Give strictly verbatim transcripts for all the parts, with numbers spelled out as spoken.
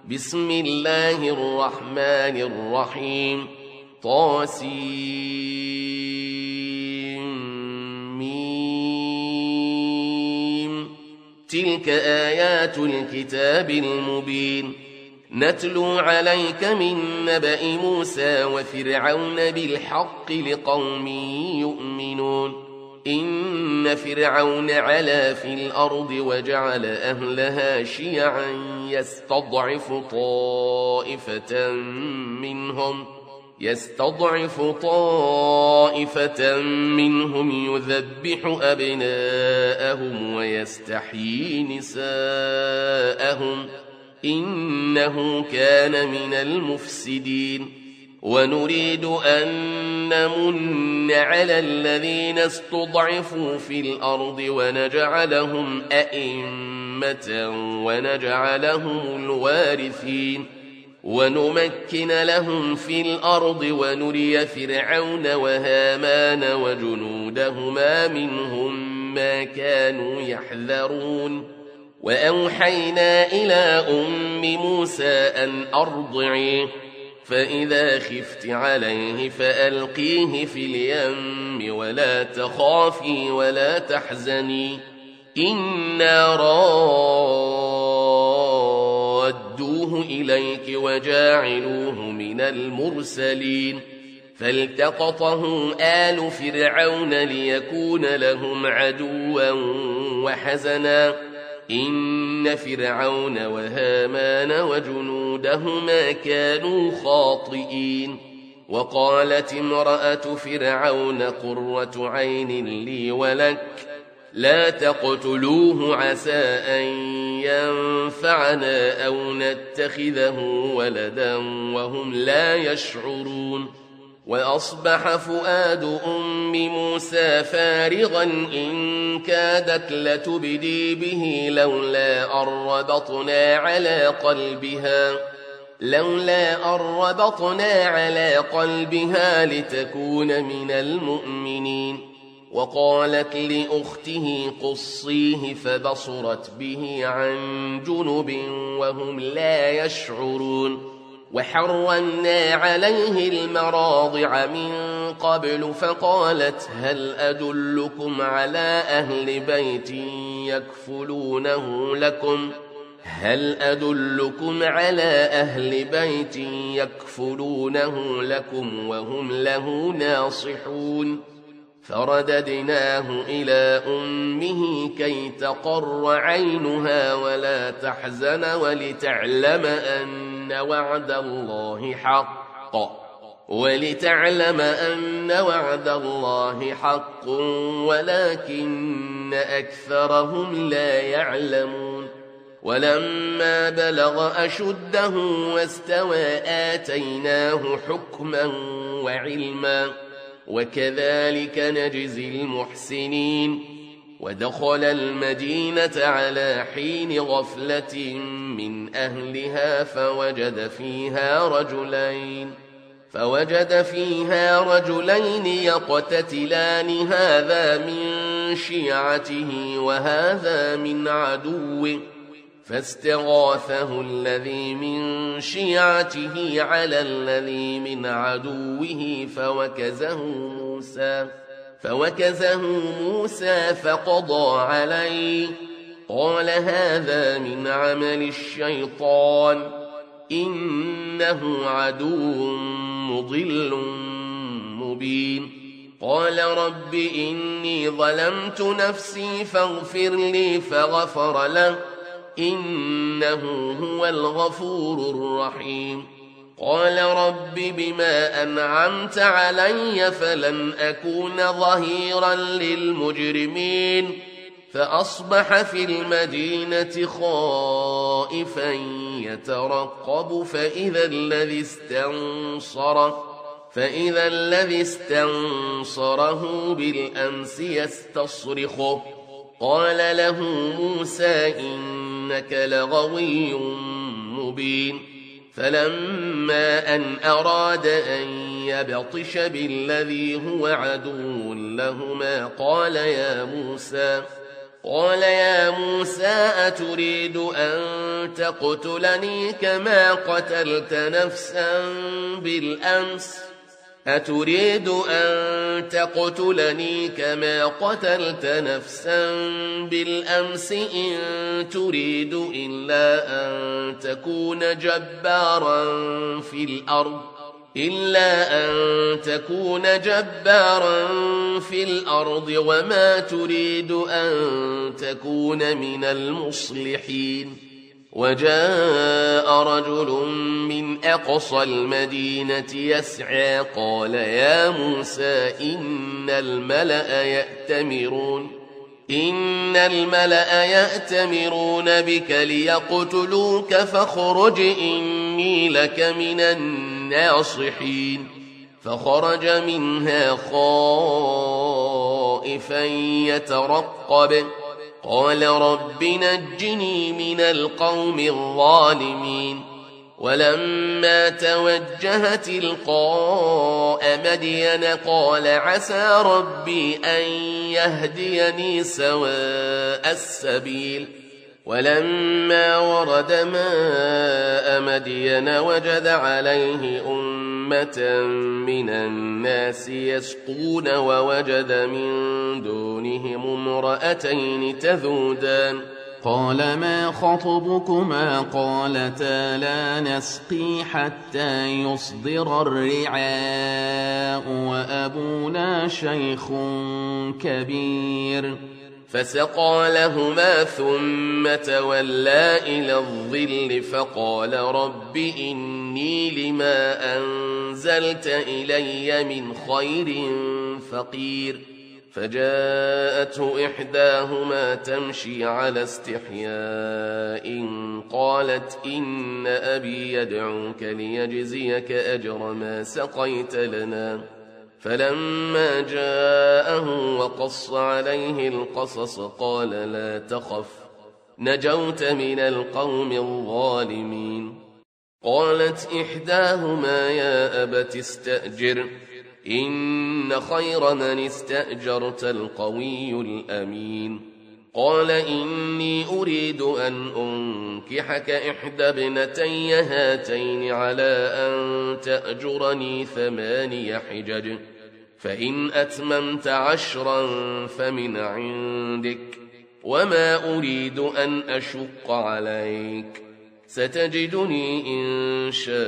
بسم الله الرحمن الرحيم طاسيم تلك آيات الكتاب المبين نتلو عليك من نبأ موسى وفرعون بالحق لقوم يؤمنون إن فرعون علا في الأرض وجعل أهلها شيعا يستضعف طائفة منهم يستضعف طائفة منهم يذبح أبناءهم ويستحيي نساءهم إنه كان من المفسدين ونريد أن نمن على الذين استضعفوا في الأرض ونجعلهم أئمة ونجعلهم الوارثين ونمكن لهم في الأرض ونري فرعون وهامان وجنودهما منهم ما كانوا يحذرون وأوحينا إلى أم موسى أن أرضعيه فإذا خفت عليه فألقيه في اليم ولا تخافي ولا تحزني إنا رادوه إليك وجاعلوه من المرسلين فالتقطه آل فرعون ليكون لهم عدوا وحزنا إن فرعون وهامان وجنودهما كانوا خاطئين وقالت امرأة فرعون قرة عين لي ولك لا تقتلوه عسى أن ينفعنا أو نتخذه ولدا وهم لا يشعرون وأصبح فؤاد أم موسى فارغا إن كادت لتبدي به لولا أن ربطنا على قلبها لولا أن ربطنا على قلبها لتكون من المؤمنين وقالت لأخته قصيه فبصرت به عن جنب وهم لا يشعرون وحرمنا عليه المراضع من قبل فقالت هل أدلكم على أهل بيت يكفلونه لكم هل أدلكم على أهل بيت يكفلونه لكم وهم له ناصحون فرددناه إلى أمه كي تقر عينها ولا تحزن ولتعلم أن وعد الله حق ولتعلم أن وعد الله حق ولكن أكثرهم لا يعلمون ولما بلغ أشده واستوى آتيناه حكما وعلما وكذلك نجزي المحسنين ودخل المدينة على حين غفلة من أهلها فوجد فيها رجلين فوجد فيها رجلين يقتتلان هذا من شيعته وهذا من عدوه فاستغاثه الذي من شيعته على الذي من عدوه فوكزه موسى فوكزه موسى فقضى عليه قال هذا من عمل الشيطان إنه عدو مضل مبين قال رب إني ظلمت نفسي فاغفر لي فغفر له إنه هو الغفور الرحيم قال رب بما أنعمت علي فلن أكون ظهيرا للمجرمين فأصبح في المدينة خائفا يترقب فإذا الذي استنصره فإذا الذي استنصره بالأمس يستصرخه قال له موسى إنك لغوي مبين فلما أن أراد أن يبطش بالذي هو عدو لهما قال يا موسى قال يا موسى أتريد أن تقتلني كما قتلت نفسا بالأمس أتريد أن تقتلني كما قتلت نفسا بالأمس إن تريد إلا أن تكون جبارا في الأرض إلا أن تكون جبارا في الأرض وما تريد أن تكون من المصلحين. وجاء رجل من أقصى المدينة يسعى قال يا موسى إن الملأ يأتمرون إن الملأ يأتمرون بك ليقتلوك فاخرج إني لك من الناصحين. فخرج منها خائفا يترقب قال رب نجني من القوم الظالمين. ولما توجه تلقاء مدين قال عسى ربي أن يهديني سواء السبيل. ولما ورد ماء مدين وجد عليه أمة من الناس يسقون ووجد من دونهم امرأتين تذودان قال ما خطبكما قالتا لا نسقي حتى يصدر الرعاء وأبونا شيخ كبير. فسقى لهما ثم تولى إلى الظل فقال رب إني لما أنزلت إلي من خير فقير. فجاءته إحداهما تمشي على استحياء قالت إن أبي يدعوك ليجزيك أجر ما سقيت لنا. فلما جاءه وقص عليه القصص قال لا تخف نجوت من القوم الظالمين. قالت إحداهما يا أبت استأجر إن خير من استأجرت القوي الأمين. قال إني أريد أن أنكحك إحدى ابنتي هاتين على أن تأجرني ثماني حجج فإن أتممت عشرا فمن عندك وما أريد أن أشق عليك ستجدني إن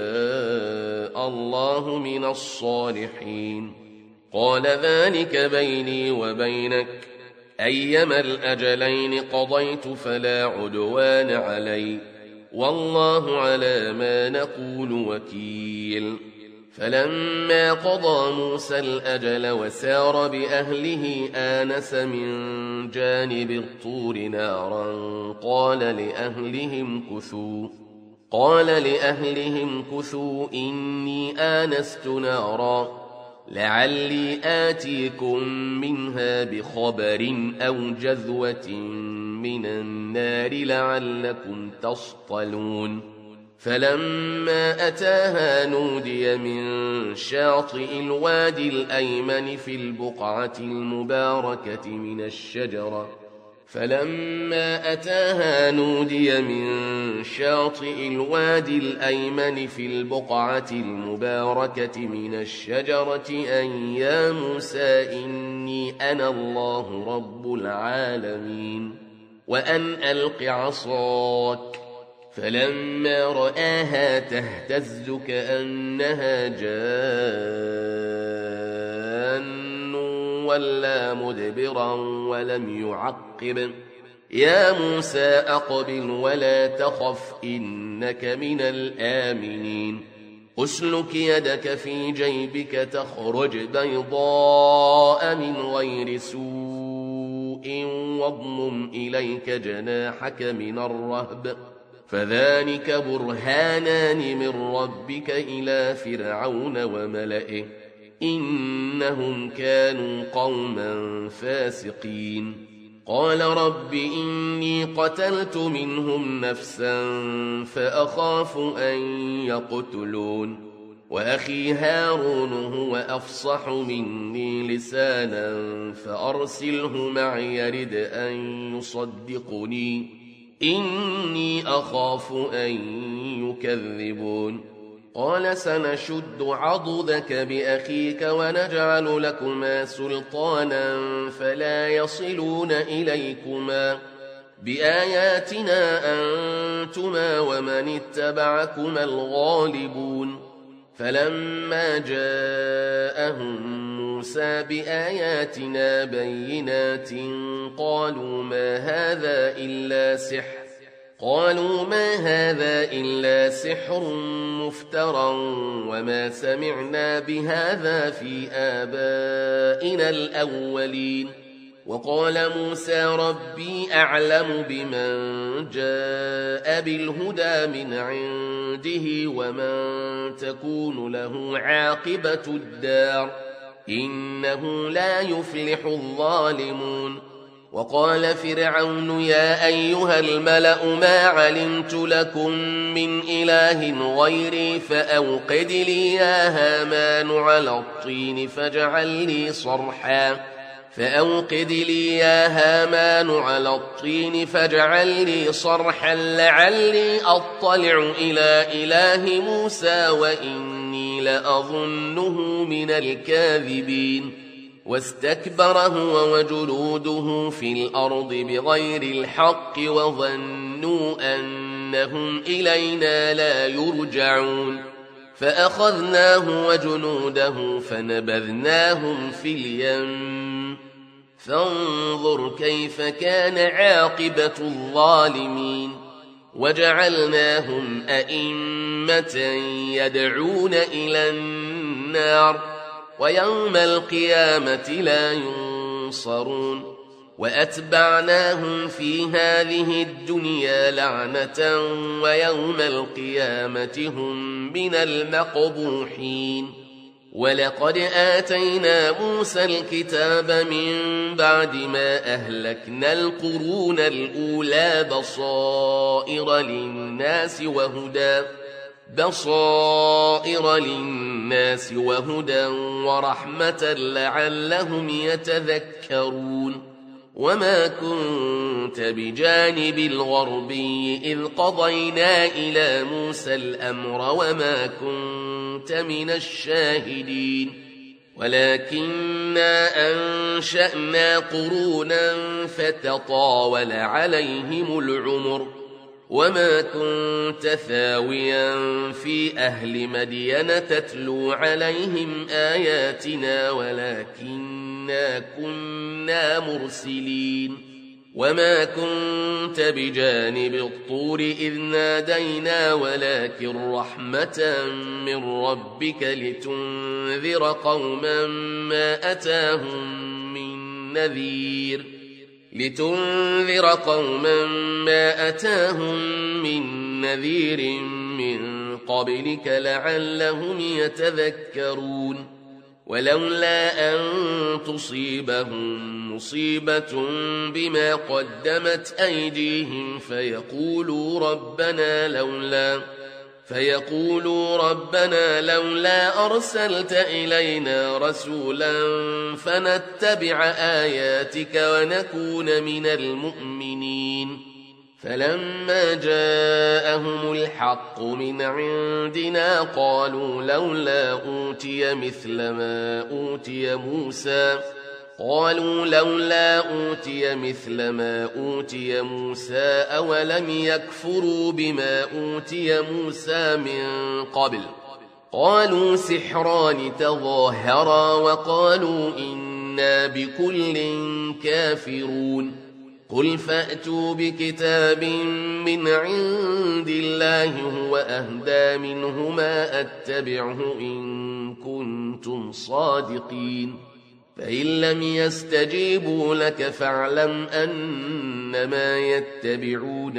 شاء الله من الصالحين. قال ذلك بيني وبينك أيما الأجلين قضيت فلا عدوان علي والله على ما نقول وكيل. فلما قضى موسى الأجل وسار بأهله آنس من جانب الطور نارا قال لأهلهم كثوا قال لأهلهم كثوا إني آنست نارا لعلي آتيكم منها بخبر أو جذوة من النار لعلكم تصطلون. فلما أتاها نودي من شاطئ الوادي الأيمن في البقعة المباركة من الشجرة فلما أتاها نودي من شاطئ الوادي الأيمن في البقعة المباركة من الشجرة أن يا موسى إني أنا الله رب العالمين وأن ألق عصاك. فلما رآها تهتز كأنها جان ولا مدبرا ولم يعقب. يا موسى أقبل ولا تخف إنك من الآمنين. أسلك يدك في جيبك تخرج بيضاء من غير سوء واضمم إليك جناحك من الرهب فذلك برهانان من ربك إلى فرعون وملئه إنهم كانوا قوما فاسقين. قال رب إني قتلت منهم نفسا فأخاف أن يقتلون. وأخي هارون هو أفصح مني لسانا فأرسله معي يرد أن يصدقني إني أخاف أن يكذبون قال سنشد عضدك بأخيك ونجعل لكما سلطانا فلا يصلون إليكما بآياتنا أنتما ومن اتبعكما الغالبون فلما جاءهم موسى بآياتنا بينات قالوا ما هذا إلا سحر قالوا ما هذا إلا سحر مفترى وما سمعنا بهذا في آبائنا الأولين وقال موسى ربي أعلم بمن جاء بالهدى من عنده ومن تكون له عاقبة الدار إنه لا يفلح الظالمون وقال فرعون يا أيها الملأ ما علمت لكم من إله غيري فأوقد لي يا هامان على الطين فاجعل لي صرحا فأوقد لي يا هامان على الطين فاجعل لي صرحا لعلي أطلع إلى إله موسى وإني لأظنه من الكاذبين واستكبر هو وجلوده في الأرض بغير الحق وظنوا أنهم إلينا لا يرجعون فأخذناه وجنوده فنبذناهم في اليم فانظر كيف كان عاقبة الظالمين وجعلناهم أئمة يدعون إلى النار ويوم القيامة لا ينصرون وأتبعناهم في هذه الدنيا لعنة ويوم القيامة هم من المقبوحين ولقد آتينا موسى الكتاب من بعد ما أهلكنا القرون الأولى بصائر للناس وهدى بصائر للناس وهدى ورحمة لعلهم يتذكرون وما كنت بجانب الغربي إذ قضينا إلى موسى الأمر وما كنت من الشاهدين ولكننا أنشأنا قرونا فتطاول عليهم العمر وما كنت ثاويا في أهل مدين تتلو عليهم آياتنا ولكننا كنا مرسلين وما كنت بجانب الطور إذ نادينا ولكن رحمة من ربك لتنذر قوما ما أتاهم من نذير لتنذر قوما ما أتاهم من نذير من قبلك لعلهم يتذكرون ولولا أن تصيبهم مصيبة بما قدمت أيديهم فيقولوا ربنا لولا فيقولوا ربنا لولا أرسلت إلينا رسولا فنتبع آياتك ونكون من المؤمنين فلما جاءهم الحق من عندنا قالوا لولا أوتي مثل ما أوتي موسى قالوا لولا أوتي مثل ما أوتي موسى أولم يكفروا بما أوتي موسى من قبل قالوا سحران تظاهرا وقالوا إنا بكل كافرون قل فأتوا بكتاب من عند الله هو أهدى منه ما أتبعه إن كنتم صادقين فإن لم يستجيبوا لك فاعلم أنما يتبعون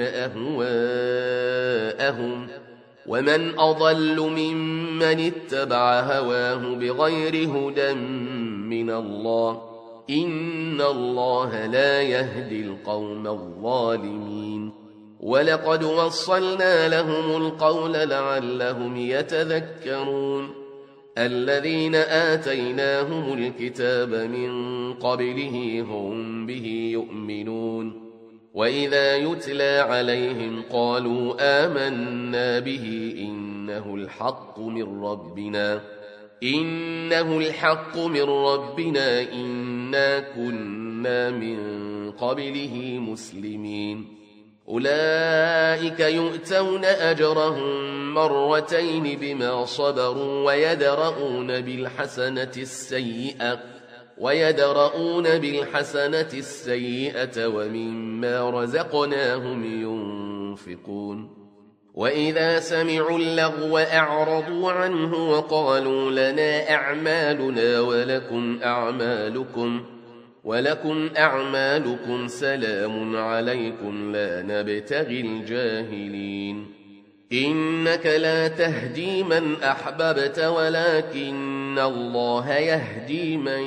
أهواءهم ومن أضل ممن اتبع هواه بغير هدى من الله إن الله لا يهدي القوم الظالمين ولقد وصلنا لهم القول لعلهم يتذكرون الذين آتيناهم الكتاب من قبله هم به يؤمنون وإذا يتلى عليهم قالوا آمنا به إنه الحق من ربنا إنه الحق من ربنا إنا كنا من قبله مسلمين أولئك يؤتون أجرهم مرتين بما صبروا ويدرؤون بالحسنة السيئة ويدرؤون بالحسنة السيئة ومما رزقناهم ينفقون وإذا سمعوا اللغو أعرضوا عنه وقالوا لنا أعمالنا ولكم أعمالكم ولكم أعمالكم سلام عليكم لا نبتغي الجاهلين إنك لا تهدي من أحببت ولكن الله يهدي من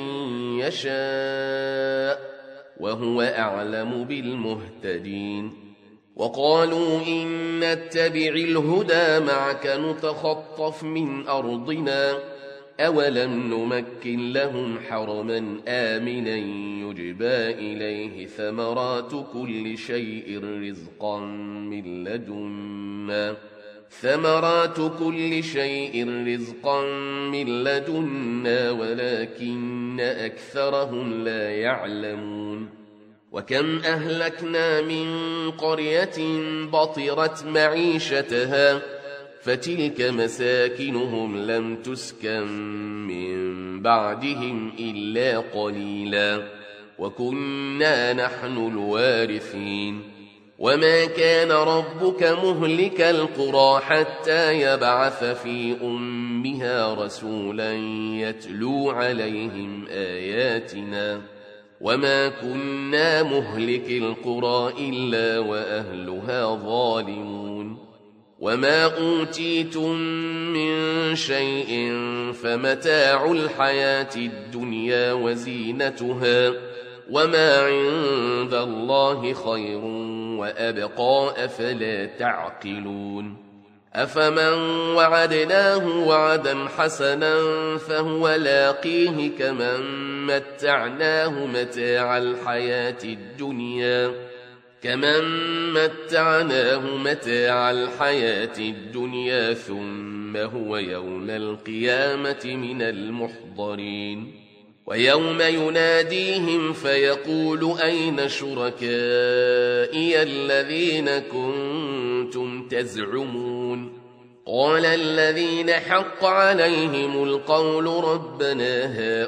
يشاء وهو أعلم بالمهتدين وقالوا إن نتبع الهدى معك نتخطف من أرضنا أولم نمكن لهم حرما آمنا يجبى إليه ثمرات كل شيء رزقا من لدنا ثمرات كل شيء رزقا من لدنا ولكن أكثرهم لا يعلمون وكم أهلكنا من قرية بطرت معيشتها فتلك مساكنهم لم تسكن من بعدهم إلا قليلا وكنا نحن الوارثين وما كان ربك مهلك القرى حتى يبعث في أمها رسولا يتلو عليهم آياتنا وما كنا مهلك القرى إلا وأهلها ظالمون وما أوتيتم من شيء فمتاع الحياة الدنيا وزينتها وما عند الله خير وأبقى أفلا تعقلون أفمن وعدناه وعدا حسنا فهو لاقيه كمن متعناه متاع الحياة الدنيا كمن متعناه متاع الحياة الدنيا ثم هو يوم القيامة من المحضرين ويوم يناديهم فيقول أين شركائي الذين كنتم تزعمون قال الذين حق عليهم القول ربنا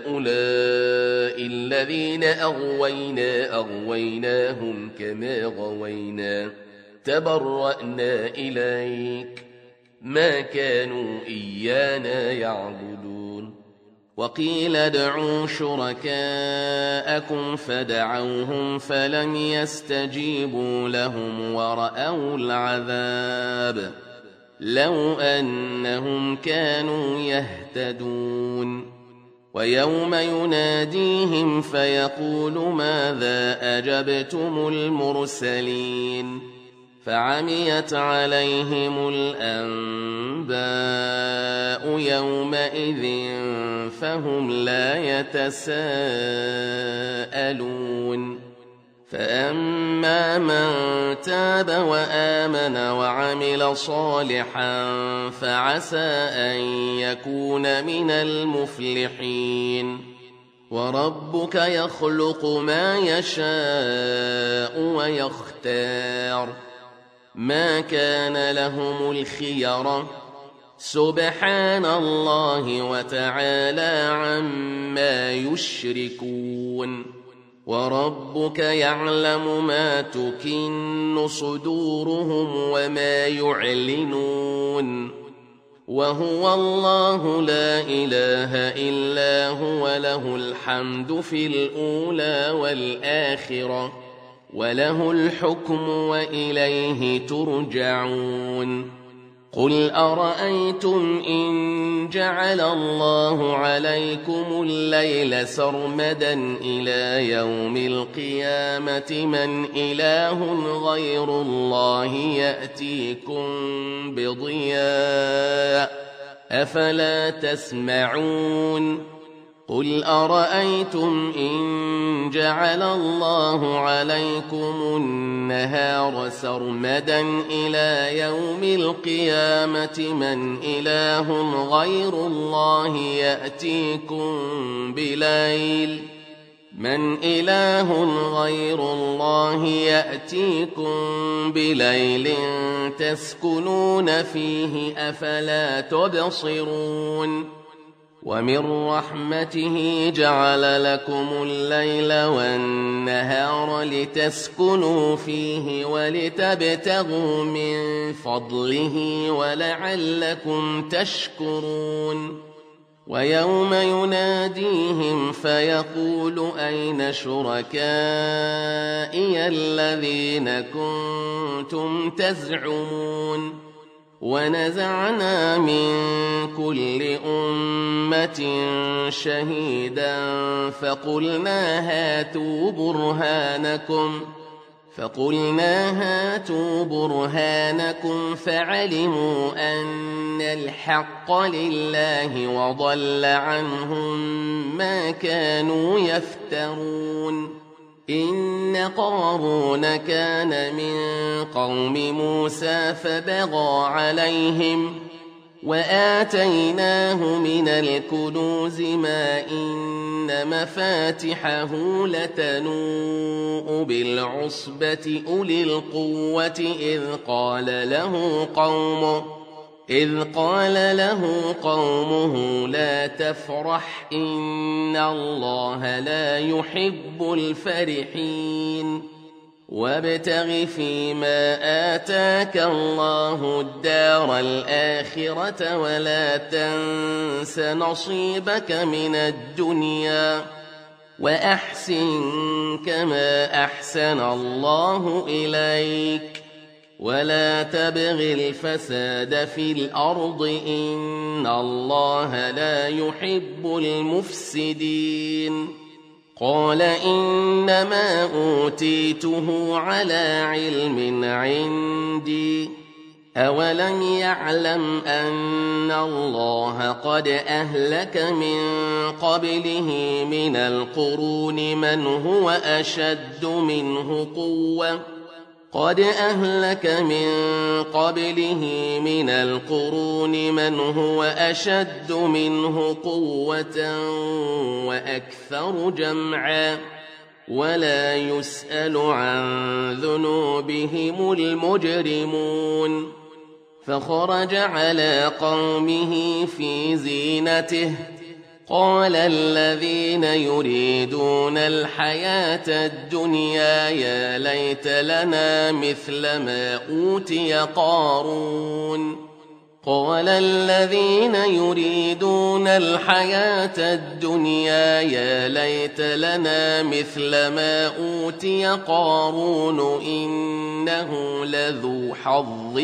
هؤلاء الذين أغوينا أغويناهم كما غوينا تبرأنا إليك ما كانوا إيانا يعبدون وقيل ادعوا شركاءكم فدعوهم فلم يستجيبوا لهم ورأوا العذاب لو أنهم كانوا يهتدون ويوم يناديهم فيقول ماذا أجبتم المرسلين فعميت عليهم الأنباء يومئذ فهم لا يتساءلون فأما من تاب وآمن وعمل صالحا فعسى أن يكون من المفلحين وربك يخلق ما يشاء ويختار ما كان لهم الخيرة سبحان الله وتعالى عما يشركون وربك يعلم ما تكن صدورهم وما يعلنون وهو الله لا إله إلا هو له الحمد في الأولى والآخرة وله الحكم وإليه ترجعون قل أرأيتم إن جعل الله عليكم الليل سرمدا إلى يوم القيامة من إله غير الله يأتيكم بضياء أفلا تسمعون قل أرأيتم إن جعل الله عليكم النهار سرمدا إلى يوم القيامة من إله غير الله يأتيكم بليل من إله غير الله يأتيكم بليل تسكنون فيه أفلا تبصرون ومن رحمته جعل لكم الليل والنهار لتسكنوا فيه ولتبتغوا من فضله ولعلكم تشكرون ويوم يناديهم فيقول أين شركائي الذين كنتم تزعمون ونزعنا من كل أمة شهيدا فقلنا هاتوا برهانكم فقلنا هاتوا برهانكم فعلموا أن الحق لله وضل عنهم ما كانوا يفترون إن قارون كان من قوم موسى فبغى عليهم وآتيناه من الكنوز ما إن مفاتحه لتنوء بالعصبة أولي القوة إذ قال له قومه إذ قال له قومه لا تفرح إن الله لا يحب الفرحين وابتغ فيما آتاك الله الدار الآخرة ولا تنس نصيبك من الدنيا وأحسن كما أحسن الله إليك ولا تبغ الفساد في الأرض إن الله لا يحب المفسدين قال إنما أوتيته على علم عندي أولم يعلم أن الله قد أهلك من قبله من القرون من هو أشد منه قوة قد أهلك من قبله من القرون من هو أشد منه قوة وأكثر جمعا ولا يسأل عن ذنوبهم المجرمون فخرج على قومه في زينته قال الذين يريدون الحياة الدنيا يا ليت لنا مثل ما أوتي قارون قال الذين يريدون الحياة الدنيا يا ليت لنا مثل ما أوتي قارون إنه لذو حظ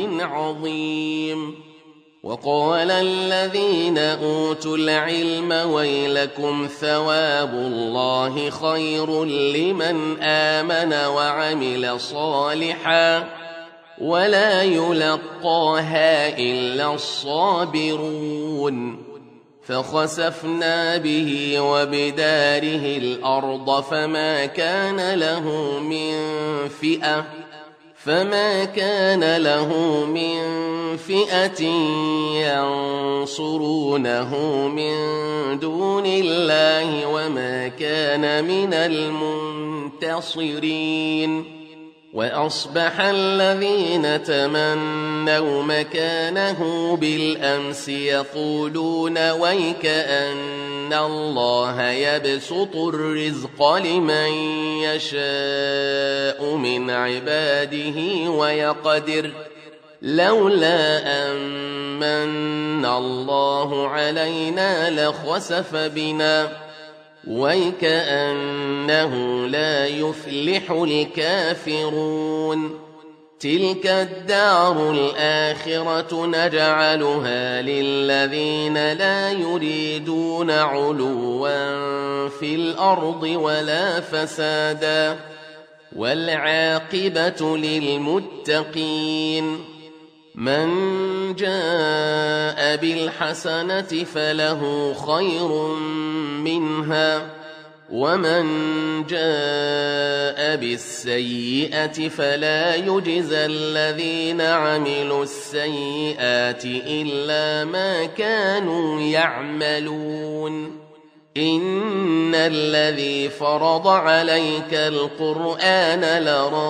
عظيم وقال الذين أوتوا العلم ويلكم ثواب الله خير لمن آمن وعمل صالحا ولا يلقاها إلا الصابرون فخسفنا به وبداره الأرض فما كان له من فئة فما كان له من فئة ينصرونه من دون الله وما كان من المنتصرين وأصبح الذين تمنوا مكانه بالأمس يقولون ويك أن الله يبسط الرزق لمن يشاء من عباده ويقدر لولا أمن الله علينا لخسف بنا ويكأنه لا يفلح الكافرون تلك الدار الآخرة نجعلها للذين لا يريدون علوا في الأرض ولا فسادا والعاقبة للمتقين من جاء بالحسنة فله خير منها ومن جاء بالسيئة فلا يجزى الذين عملوا السيئات إلا ما كانوا يعملون إن الذي فرض عليك القرآن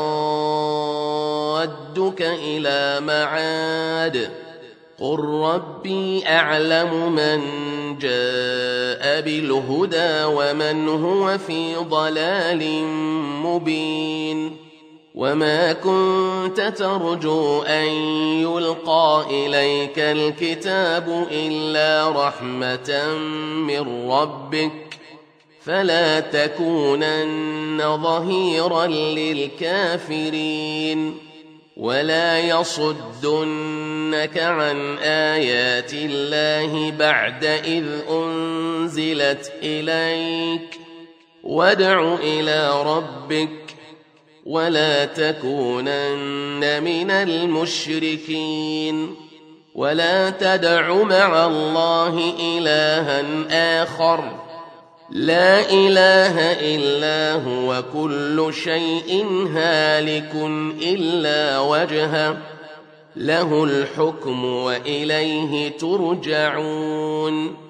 لرادك إلى معاد قل ربي أعلم من جاء بالهدى ومن هو في ضلال مبين وما كنت ترجو أن يلقى إليك الكتاب إلا رحمة من ربك فلا تكونن ظهيرا للكافرين ولا يصدنك عن آيات الله بعد إذ أنزلت إليك وادع إلى ربك ولا تكونن من المشركين ولا تدع مع الله إلها آخر لا إله إلا هو كل شيء هالك إلا وجهه له الحكم وإليه ترجعون